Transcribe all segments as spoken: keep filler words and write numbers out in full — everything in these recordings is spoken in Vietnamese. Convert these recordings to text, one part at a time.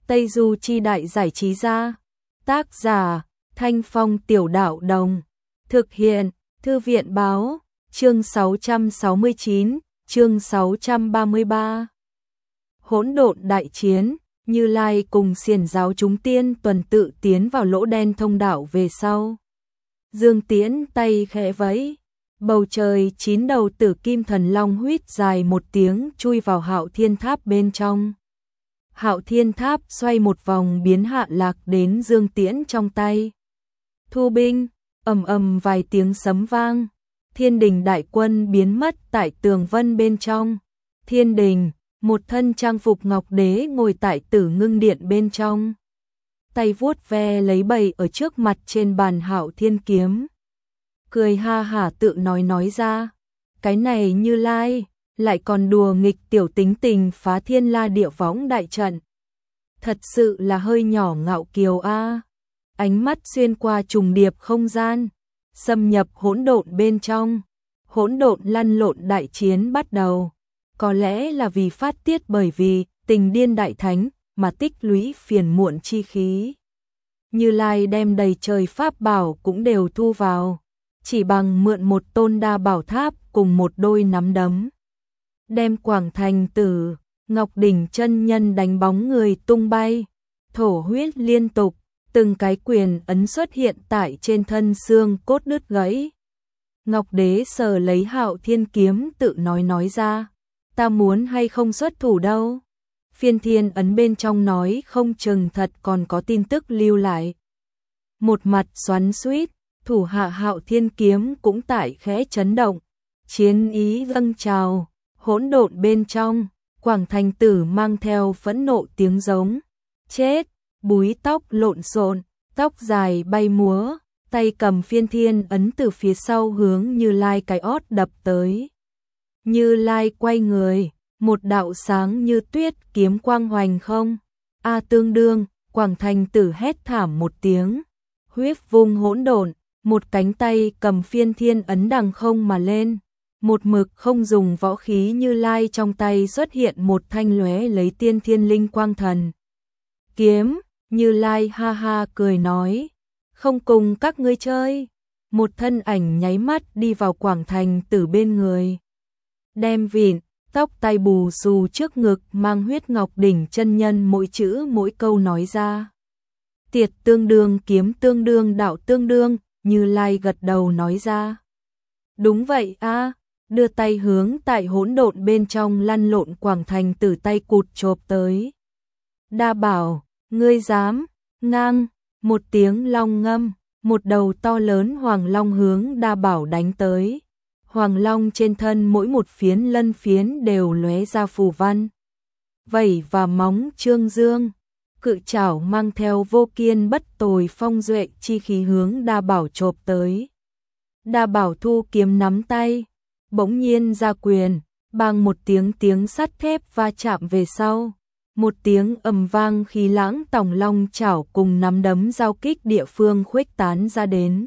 Tây Du Chi Đại Giải Trí Gia. Tác giả Thanh Phong Tiểu Đạo Đồng. Thực hiện Thư viện Báo. Chương sáu trăm sáu mươi chín, chương sáu trăm ba mươi ba. Hỗn độn đại chiến, Như Lai cùng xiển giáo chúng tiên tuần tự tiến vào lỗ đen thông đạo về sau. Dương Tiễn tay khẽ vẫy, bầu trời chín đầu tử kim thần long huýt dài một tiếng chui vào Hạo Thiên Tháp bên trong. Hạo Thiên Tháp xoay một vòng biến hạ lạc đến Dương Tiễn trong tay. Thu binh, ầm ầm vài tiếng sấm vang, Thiên Đình đại quân biến mất tại tường vân bên trong. Thiên Đình, một thân trang phục ngọc đế ngồi tại Tử Ngưng Điện bên trong, tay vuốt ve lấy bày ở trước mặt trên bàn Hạo Thiên kiếm. Cười ha hả tự nói nói ra, cái này Như Lai, lại còn đùa nghịch tiểu tính tình phá thiên la địa võng đại trận. Thật sự là hơi nhỏ ngạo kiều a. Ánh mắt xuyên qua trùng điệp không gian, xâm nhập hỗn độn bên trong. Hỗn độn lăn lộn đại chiến bắt đầu. Có lẽ là vì phát tiết bởi vì tình điên đại thánh mà tích lũy phiền muộn chi khí. Như Lai đem đầy trời pháp bảo cũng đều thu vào, chỉ bằng mượn một tôn đa bảo tháp cùng một đôi nắm đấm, đem Quảng Thành Tử, Ngọc Đỉnh chân nhân đánh bóng người tung bay, thổ huyết liên tục, từng cái quyền ấn xuất hiện tại trên thân xương cốt đứt gãy. Ngọc Đế sờ lấy Hạo Thiên kiếm tự nói nói ra, ta muốn hay không xuất thủ đâu. Phiên thiên ấn bên trong nói không chừng thật còn có tin tức lưu lại. Một mặt xoắn xuýt, thủ hạ Hạo Thiên kiếm cũng tại khẽ chấn động, chiến ý dâng trào, hỗn độn bên trong, Quảng Thành Tử mang theo phẫn nộ tiếng giống, chết, búi tóc lộn xộn, tóc dài bay múa, tay cầm phiên thiên ấn từ phía sau hướng Như Lai cái ót đập tới. Như Lai quay người, một đạo sáng như tuyết kiếm quang hoành không. A tương đương, Quảng Thành Tử hét thảm một tiếng, huyết vung hỗn độn, một cánh tay cầm phiên thiên ấn đằng không mà lên. Một mực không dùng võ khí Như Lai trong tay xuất hiện một thanh lóe lấy tiên thiên linh quang thần kiếm. Như Lai ha ha cười nói, không cùng các ngươi chơi. Một thân ảnh nháy mắt đi vào Quảng Thành Tử bên người, đem vịn, tóc tai bù xù trước ngực mang huyết ngọc đỉnh chân nhân mỗi chữ mỗi câu nói ra. Tiệt tương đương, kiếm tương đương, đạo tương đương. Như Lai gật đầu nói ra, đúng vậy a. Đưa tay hướng tại hỗn độn bên trong lăn lộn Quảng Thành Tử tay cụt chộp tới. Đa bảo, ngươi dám? Ngang, một tiếng long ngâm, một đầu to lớn hoàng long hướng Đa bảo đánh tới. Hoàng long trên thân mỗi một phiến lân phiến đều lóe ra phù văn, vảy và móng trương dương, cự trảo mang theo vô kiên bất tồi phong duệ chi khí hướng Đa bảo chộp tới. Đa bảo thu kiếm nắm tay, bỗng nhiên ra quyền, bang một tiếng tiếng sắt thép va chạm về sau, một tiếng ầm vang khí lãng tòng long chảo cùng nắm đấm giao kích địa phương khuếch tán ra đến.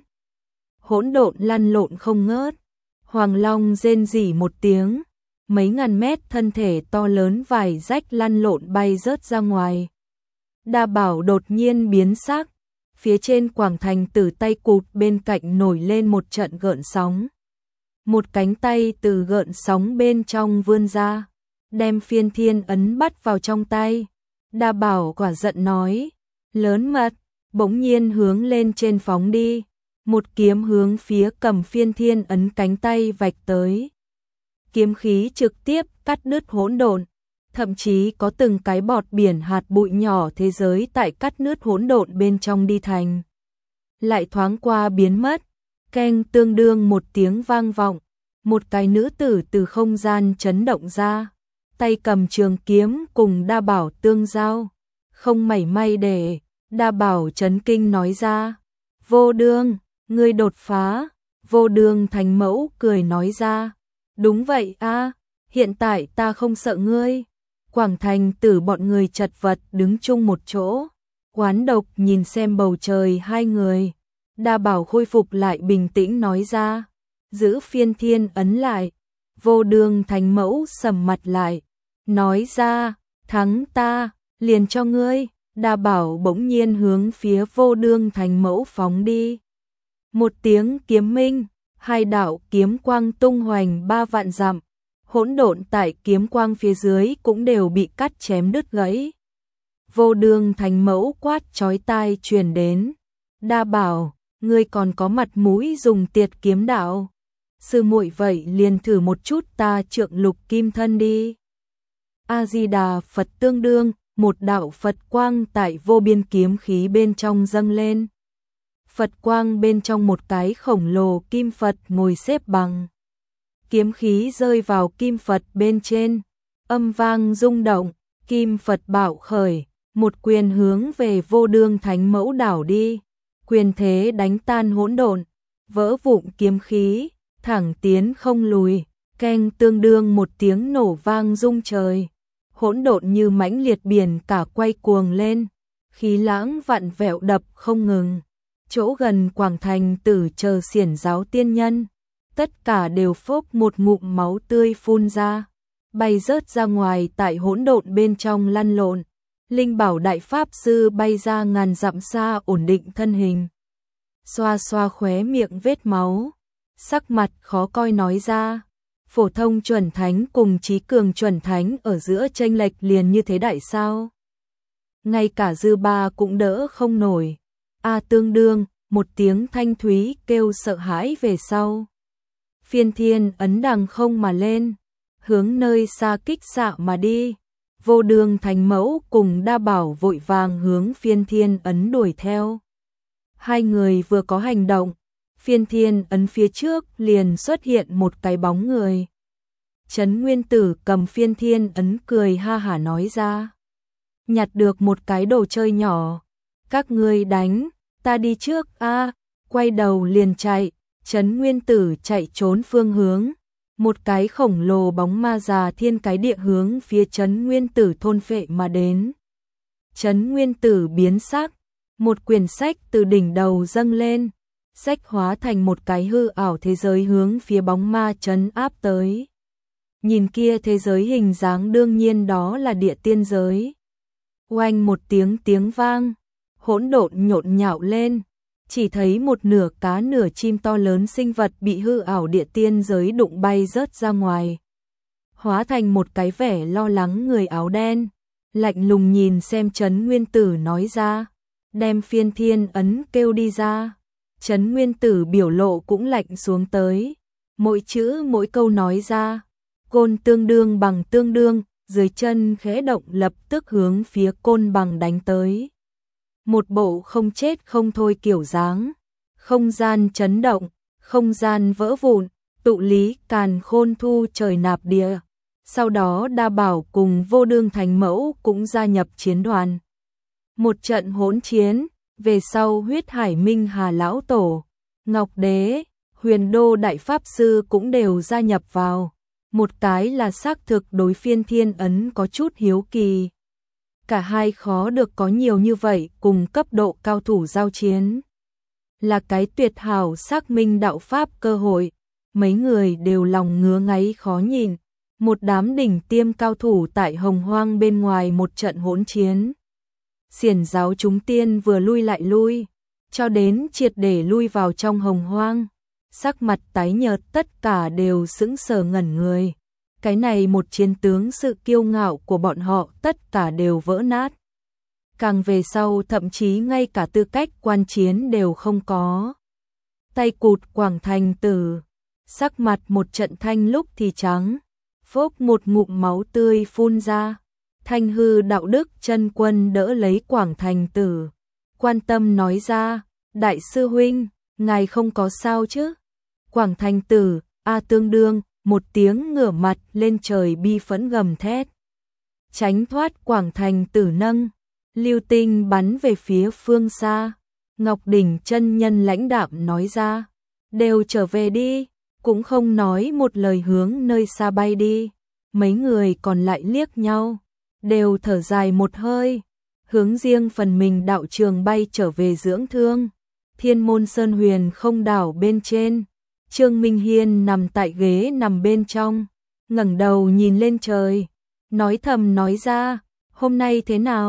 Hỗn độn lăn lộn không ngớt, Hoàng long rên rỉ một tiếng, mấy ngàn mét thân thể to lớn vài rách lăn lộn bay rớt ra ngoài. Đa bảo đột nhiên biến sắc, phía trên Quảng Thành Tử tay cụt bên cạnh nổi lên một trận gợn sóng. Một cánh tay từ gợn sóng bên trong vươn ra, đem phiên thiên ấn bắt vào trong tay. Đa bảo quả giận nói, lớn mật, bỗng nhiên hướng lên trên phóng đi. Một kiếm hướng phía cầm phiên thiên ấn cánh tay vạch tới. Kiếm khí trực tiếp cắt đứt hỗn độn, thậm chí có từng cái bọt biển hạt bụi nhỏ thế giới tại cắt đứt hỗn độn bên trong đi thành. Lại thoáng qua biến mất, keng tương đương một tiếng vang vọng, một cái nữ tử từ không gian chấn động ra, tay cầm trường kiếm cùng Đa bảo tương giao, không mảy may để. Đa bảo chấn kinh nói ra, vô đương, ngươi đột phá. Vô đương thánh mẫu cười nói ra, đúng vậy a, hiện tại ta không sợ ngươi. Quảng Thành Tử bọn người chật vật đứng chung một chỗ, oán độc nhìn xem bầu trời hai người. Đa bảo khôi phục lại bình tĩnh nói ra, giữ phiên thiên ấn lại. Vô đương thánh mẫu sầm mặt lại, nói ra, thắng ta, liền cho ngươi. Đa Bảo bỗng nhiên hướng phía Vô Đương Thánh Mẫu phóng đi. Một tiếng kiếm minh, hai đạo kiếm quang tung hoành ba vạn dặm, hỗn độn tại kiếm quang phía dưới cũng đều bị cắt chém đứt gãy. Vô Đương Thánh Mẫu quát chói tai truyền đến, Đa Bảo, ngươi còn có mặt mũi dùng tiệt kiếm đạo? Sư muội vậy liền thử một chút ta Trượng Lục Kim Thân đi. A Di Đà Phật. Tương đương, một đạo Phật quang tại vô biên kiếm khí bên trong dâng lên. Phật quang bên trong một cái khổng lồ kim Phật ngồi xếp bằng. Kiếm khí rơi vào kim Phật bên trên, âm vang rung động, kim Phật bạo khởi, một quyền hướng về Vô Đương Thánh Mẫu đảo đi. Quyền thế đánh tan hỗn độn, vỡ vụn kiếm khí, thẳng tiến không lùi, keng tương đương một tiếng nổ vang rung trời. Hỗn độn như mãnh liệt biển cả quay cuồng lên, khí lãng vặn vẹo đập không ngừng. Chỗ gần Quảng Thành Tử chờ xiển giáo tiên nhân, tất cả đều phốc một ngụm máu tươi phun ra, bay rớt ra ngoài tại hỗn độn bên trong lăn lộn. Linh Bảo Đại Pháp Sư bay ra ngàn dặm xa ổn định thân hình. Xoa xoa khóe miệng vết máu, sắc mặt khó coi nói ra, phổ thông chuẩn thánh cùng trí cường chuẩn thánh ở giữa chênh lệch liền như thế đại sao? Ngay cả dư ba cũng đỡ không nổi. A tương đương, một tiếng thanh thúy kêu sợ hãi về sau. Phiên thiên ấn đằng không mà lên, hướng nơi xa kích xạ mà đi. Vô Đương Thánh Mẫu cùng Đa Bảo vội vàng hướng phiên thiên ấn đuổi theo. Hai người vừa có hành động, phiên thiên ấn phía trước liền xuất hiện một cái bóng người. Trấn Nguyên Tử cầm phiên thiên ấn cười ha hả nói ra, nhặt được một cái đồ chơi nhỏ, các ngươi đánh, ta đi trước a. Quay đầu liền chạy. Trấn Nguyên Tử chạy trốn phương hướng, một cái khổng lồ bóng ma già thiên cái địa hướng phía Trấn Nguyên Tử thôn phệ mà đến. Trấn Nguyên Tử biến sắc, một quyển sách từ đỉnh đầu dâng lên, sách hóa thành một cái hư ảo thế giới hướng phía bóng ma trấn áp tới. Nhìn kia thế giới hình dáng đương nhiên đó là địa tiên giới. Oanh một tiếng tiếng vang, hỗn độn nhộn nhạo lên, chỉ thấy một nửa cá nửa chim to lớn sinh vật bị hư ảo địa tiên giới đụng bay rớt ra ngoài. Hóa thành một cái vẻ lo lắng người áo đen, lạnh lùng nhìn xem Trấn Nguyên Tử nói ra, đem phiên thiên ấn kêu đi ra. Trấn Nguyên Tử biểu lộ cũng lạnh xuống tới, mỗi chữ mỗi câu nói ra, côn tương đương bằng tương đương, dưới chân khẽ động lập tức hướng phía côn bằng đánh tới. Một bộ không chết không thôi kiểu dáng, không gian chấn động, không gian vỡ vụn, tụ lý càn khôn thu trời nạp địa. Sau đó Đa Bảo cùng Vô Đương Thánh Mẫu cũng gia nhập chiến đoàn. Một trận hỗn chiến, về sau Huyết Hải Minh Hà Lão Tổ, Ngọc Đế, Huyền Đô Đại Pháp Sư cũng đều gia nhập vào. Một cái là xác thực đối phiên thiên ấn có chút hiếu kỳ. Cả hai khó được có nhiều như vậy cùng cấp độ cao thủ giao chiến. Là cái tuyệt hảo xác minh đạo pháp cơ hội, mấy người đều lòng ngứa ngáy khó nhìn. Một đám đỉnh tiêm cao thủ tại Hồng Hoang bên ngoài một trận hỗn chiến. Xiển giáo chúng tiên vừa lui lại lui, cho đến triệt để lui vào trong Hồng Hoang. Sắc mặt tái nhợt tất cả đều sững sờ ngẩn người. Cái này một chiến tướng sự kiêu ngạo của bọn họ tất cả đều vỡ nát. Càng về sau thậm chí ngay cả tư cách quan chiến đều không có. Tay cụt Quảng Thành Tử, sắc mặt một trận thanh lúc thì trắng, phốc một ngụm máu tươi phun ra. Thanh Hư Đạo Đức chân quân đỡ lấy Quảng Thành Tử, quan tâm nói ra, đại sư huynh, ngài không có sao chứ? Quảng Thành Tử, a tương đương, một tiếng ngửa mặt lên trời bi phẫn gầm thét. Tránh thoát Quảng Thành Tử nâng, lưu tinh bắn về phía phương xa. Ngọc Đỉnh chân nhân lãnh đạm nói ra, đều trở về đi, cũng không nói một lời hướng nơi xa bay đi. Mấy người còn lại liếc nhau, đều thở dài một hơi, hướng riêng phần mình đạo trường bay trở về dưỡng thương. Thiên Môn Sơn Huyền không đảo bên trên, Trương Minh Hiên nằm tại ghế nằm bên trong, ngẩng đầu nhìn lên trời, nói thầm nói ra, hôm nay thế nào?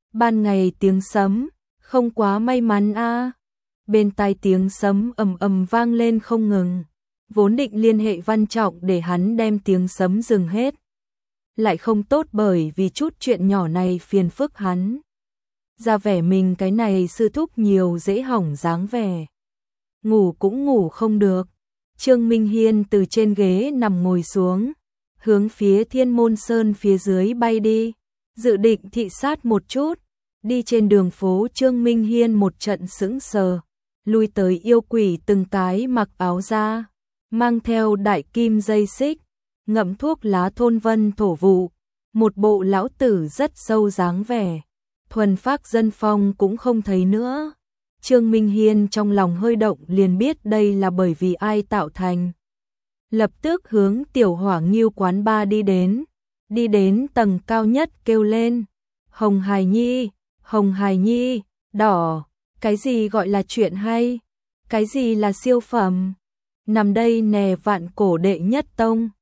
Ban ngày tiếng sấm, không quá may mắn a. Bên tai tiếng sấm ầm ầm vang lên không ngừng. Vốn định liên hệ Văn Trọng để hắn đem tiếng sấm dừng hết. Lại không tốt bởi vì chút chuyện nhỏ này phiền phức hắn. Ra vẻ mình cái này sư thúc nhiều dễ hỏng dáng vẻ. Ngủ cũng ngủ không được. Trương Minh Hiên từ trên ghế nằm ngồi xuống, hướng phía Thiên Môn Sơn phía dưới bay đi, dự định thị sát một chút. Đi trên đường phố Trương Minh Hiên một trận sững sờ, lui tới yêu quỷ từng cái mặc áo da, mang theo đại kim dây xích, ngậm thuốc lá thôn vân thổ vụ, một bộ lão tử rất sâu dáng vẻ, thuần phác dân phong cũng không thấy nữa. Trương Minh Hiên trong lòng hơi động liền biết đây là bởi vì ai tạo thành. Lập tức hướng Tiểu Hỏa Nghiêu quán ba đi đến, đi đến tầng cao nhất kêu lên, Hồng Hải Nhi, Hồng Hải Nhi, đỏ, cái gì gọi là chuyện hay, cái gì là siêu phẩm, nằm đây nè vạn cổ đệ nhất tông.